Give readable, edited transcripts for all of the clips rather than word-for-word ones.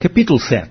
Capítulo 7.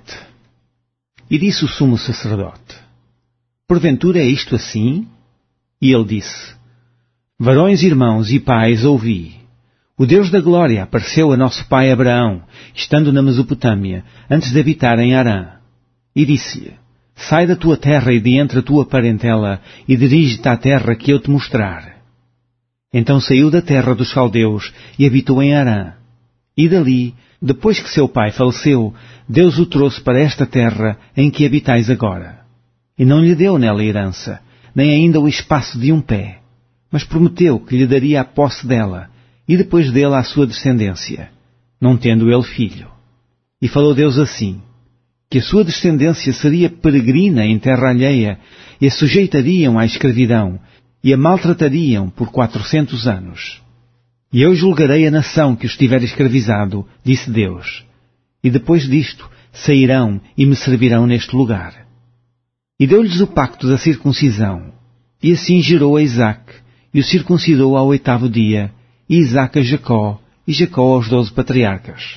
E disse o sumo sacerdote: Porventura é isto assim? E ele disse: Varões, irmãos e pais, ouvi. O Deus da glória apareceu a nosso pai Abraão, estando na Mesopotâmia, antes de habitar em Harã. E disse-lhe: Sai da tua terra e de entre a tua parentela, e dirige-te à terra que eu te mostrar. Então saiu da terra dos caldeus e habitou em Harã. E dali, depois que seu pai faleceu, Deus o trouxe para esta terra em que habitais agora. E não lhe deu nela herança, nem ainda o espaço de um pé, mas prometeu que lhe daria a posse dela, e depois dele à sua descendência, não tendo ele filho. E falou Deus assim: que a sua descendência seria peregrina em terra alheia, e a sujeitariam à escravidão, e a maltratariam por 400 anos. E eu julgarei a nação que os tiver escravizado, disse Deus, e depois disto sairão e me servirão neste lugar. E deu-lhes o pacto da circuncisão, e assim gerou a Isaque, e o circuncidou ao 8º dia, e Isaque a Jacó, e Jacó aos 12 patriarcas.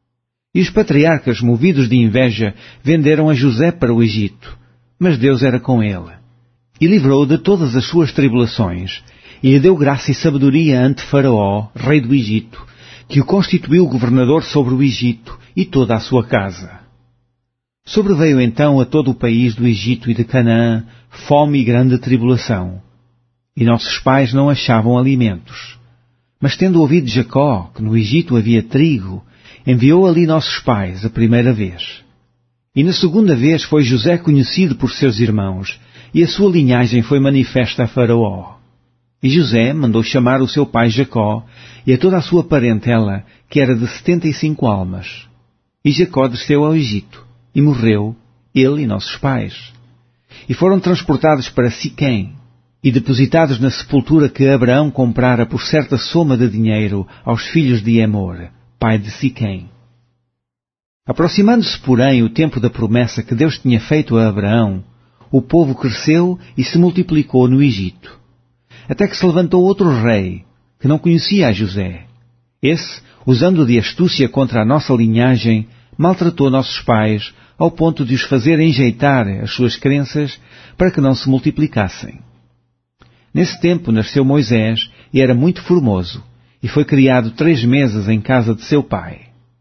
E os patriarcas, movidos de inveja, venderam a José para o Egito, mas Deus era com ele, e livrou-o de todas as suas tribulações, e lhe deu graça e sabedoria ante Faraó, rei do Egito, que o constituiu governador sobre o Egito e toda a sua casa. Sobreveio então a todo o país do Egito e de Canaã fome e grande tribulação, e nossos pais não achavam alimentos. Mas tendo ouvido Jacó que no Egito havia trigo, enviou ali nossos pais a primeira vez. E na segunda vez foi José conhecido por seus irmãos, e a sua linhagem foi manifesta a Faraó. E José mandou chamar o seu pai Jacó e a toda a sua parentela, que era de 75 almas. E Jacó desceu ao Egito, e morreu, ele e nossos pais. E foram transportados para Siquém, e depositados na sepultura que Abraão comprara por certa soma de dinheiro aos filhos de Emor, pai de Siquém. Aproximando-se, porém, o tempo da promessa que Deus tinha feito a Abraão, o povo cresceu e se multiplicou no Egito. Até que se levantou outro rei, que não conhecia a José. Esse, usando de astúcia contra a nossa linhagem, maltratou nossos pais, ao ponto de os fazer enjeitar as suas crenças para que não se multiplicassem. Nesse tempo nasceu Moisés, e era muito formoso, e foi criado 3 meses em casa de seu pai.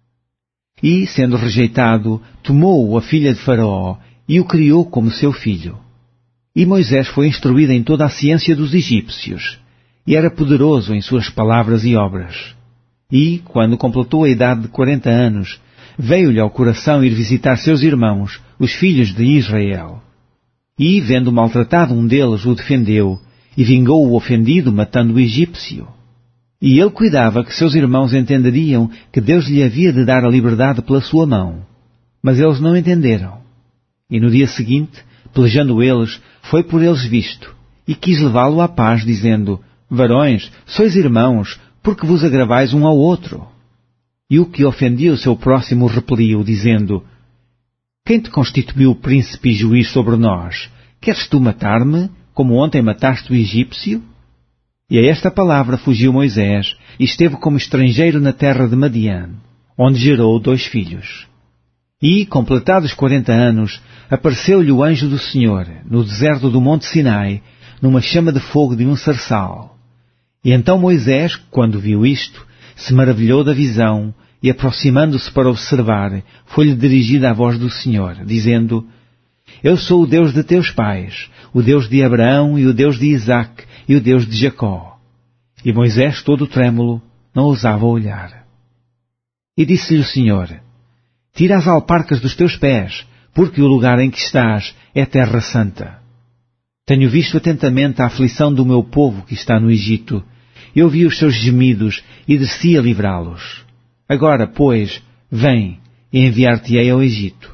E, sendo rejeitado, tomou a filha de Faraó, e o criou como seu filho. E Moisés foi instruído em toda a ciência dos egípcios, e era poderoso em suas palavras e obras. E, quando completou a idade de 40 anos, veio-lhe ao coração ir visitar seus irmãos, os filhos de Israel. E, vendo maltratado um deles, o defendeu, e vingou o ofendido, matando o egípcio. E ele cuidava que seus irmãos entenderiam que Deus lhe havia de dar a liberdade pela sua mão. Mas eles não entenderam. E no dia seguinte, pelejando eles, foi por eles visto, e quis levá-lo à paz, dizendo: Varões, sois irmãos, porque vos agravais um ao outro. E o que ofendia o seu próximo repeliu, dizendo: Quem te constituiu príncipe e juiz sobre nós? Queres tu matar-me, como ontem mataste o egípcio? E a esta palavra fugiu Moisés, e esteve como estrangeiro na terra de Madiã, onde gerou 2 filhos. E, completados 40 anos, apareceu-lhe o anjo do Senhor, no deserto do monte Sinai, numa chama de fogo de um sarçal. E então Moisés, quando viu isto, se maravilhou da visão, e aproximando-se para observar, foi-lhe dirigida a voz do Senhor, dizendo: Eu sou o Deus de teus pais, o Deus de Abraão e o Deus de Isaque e o Deus de Jacó. E Moisés, todo trêmulo, não ousava olhar. E disse-lhe o Senhor: Tira as alparcas dos teus pés, porque o lugar em que estás é terra santa. Tenho visto atentamente a aflição do meu povo que está no Egito, e ouvi os seus gemidos, e desci a livrá-los. Agora, pois, vem, e enviar-te-ei ao Egito.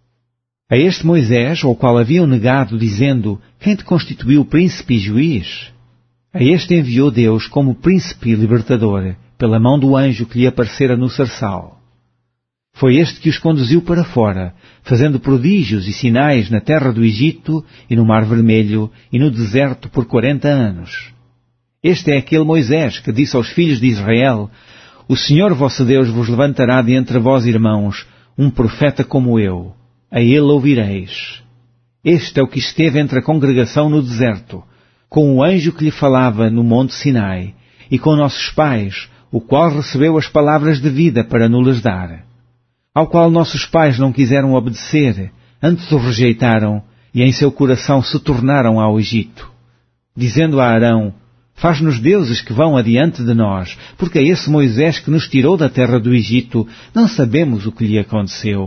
A este Moisés, ao qual haviam negado, dizendo: Quem te constituiu príncipe e juiz? A este enviou Deus como príncipe e libertador, pela mão do anjo que lhe aparecera no sarçal. Foi este que os conduziu para fora, fazendo prodígios e sinais na terra do Egito, e no Mar Vermelho, e no deserto por 40 anos. Este é aquele Moisés que disse aos filhos de Israel: O Senhor vosso Deus vos levantará de entre vós, irmãos, um profeta como eu, a ele ouvireis. Este é o que esteve entre a congregação no deserto, com o anjo que lhe falava no monte Sinai, e com nossos pais, o qual recebeu as palavras de vida para nos dar. Ao qual nossos pais não quiseram obedecer, antes o rejeitaram, e em seu coração se tornaram ao Egito, dizendo a Arão: faz-nos deuses que vão adiante de nós, porque a esse Moisés que nos tirou da terra do Egito, não sabemos o que lhe aconteceu.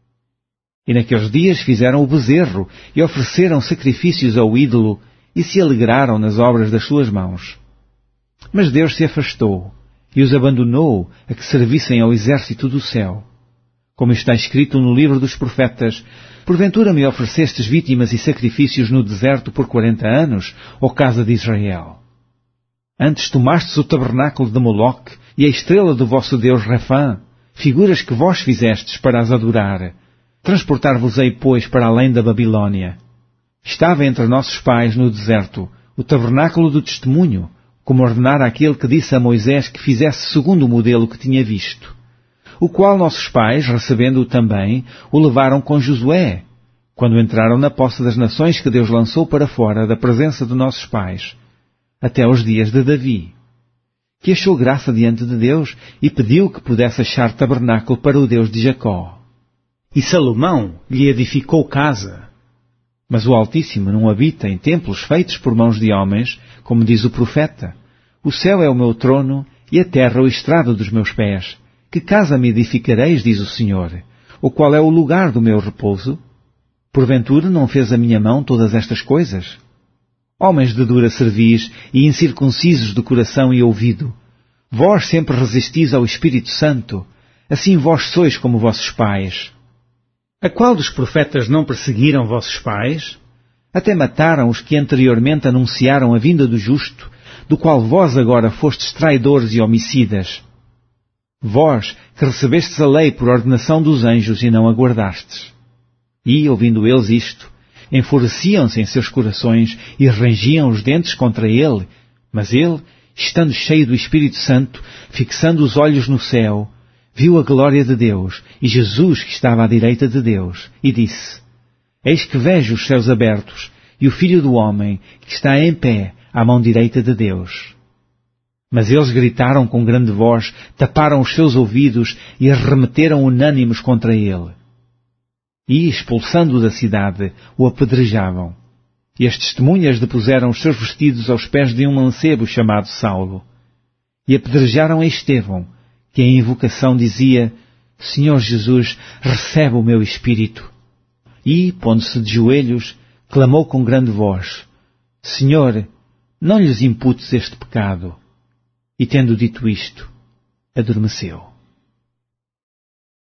E naqueles dias fizeram o bezerro, e ofereceram sacrifícios ao ídolo, e se alegraram nas obras das suas mãos. Mas Deus se afastou, e os abandonou a que servissem ao exército do céu. Como está escrito no livro dos profetas: porventura me oferecestes vítimas e sacrifícios no deserto por 40 anos, ó casa de Israel? Antes tomastes o tabernáculo de Moloque e a estrela do vosso Deus Refã, figuras que vós fizestes para as adorar. Transportar-vos-ei, pois, para além da Babilônia. Estava entre nossos pais no deserto o tabernáculo do testemunho, como ordenara aquele que disse a Moisés que fizesse segundo o modelo que tinha visto, o qual nossos pais, recebendo-o também, o levaram com Josué, quando entraram na posse das nações que Deus lançou para fora da presença de nossos pais, até aos dias de Davi, que achou graça diante de Deus e pediu que pudesse achar tabernáculo para o Deus de Jacó. E Salomão lhe edificou casa. Mas o Altíssimo não habita em templos feitos por mãos de homens, como diz o profeta: o céu é o meu trono e a terra o estrado dos meus pés. Que casa me edificareis, diz o Senhor? Ou qual é o lugar do meu repouso? Porventura não fez a minha mão todas estas coisas? Homens de dura cerviz e incircuncisos de coração e ouvido, vós sempre resistis ao Espírito Santo, assim vós sois como vossos pais. A qual dos profetas não perseguiram vossos pais? Até mataram os que anteriormente anunciaram a vinda do justo, do qual vós agora fostes traidores e homicidas. Vós, que recebestes a lei por ordenação dos anjos e não a guardastes. E, ouvindo eles isto, enfureciam-se em seus corações e rangiam os dentes contra ele. Mas ele, estando cheio do Espírito Santo, fixando os olhos no céu, viu a glória de Deus e Jesus que estava à direita de Deus, e disse: eis que vejo os céus abertos e o Filho do Homem que está em pé à mão direita de Deus. Mas eles gritaram com grande voz, taparam os seus ouvidos e arremeteram unânimes contra ele. E, expulsando-o da cidade, o apedrejavam. E as testemunhas depuseram os seus vestidos aos pés de um mancebo chamado Saulo. E apedrejaram a Estevão, que em invocação dizia: Senhor Jesus, recebe o meu espírito. E, pondo-se de joelhos, clamou com grande voz: Senhor, não lhes imputes este pecado. E tendo dito isto, adormeceu.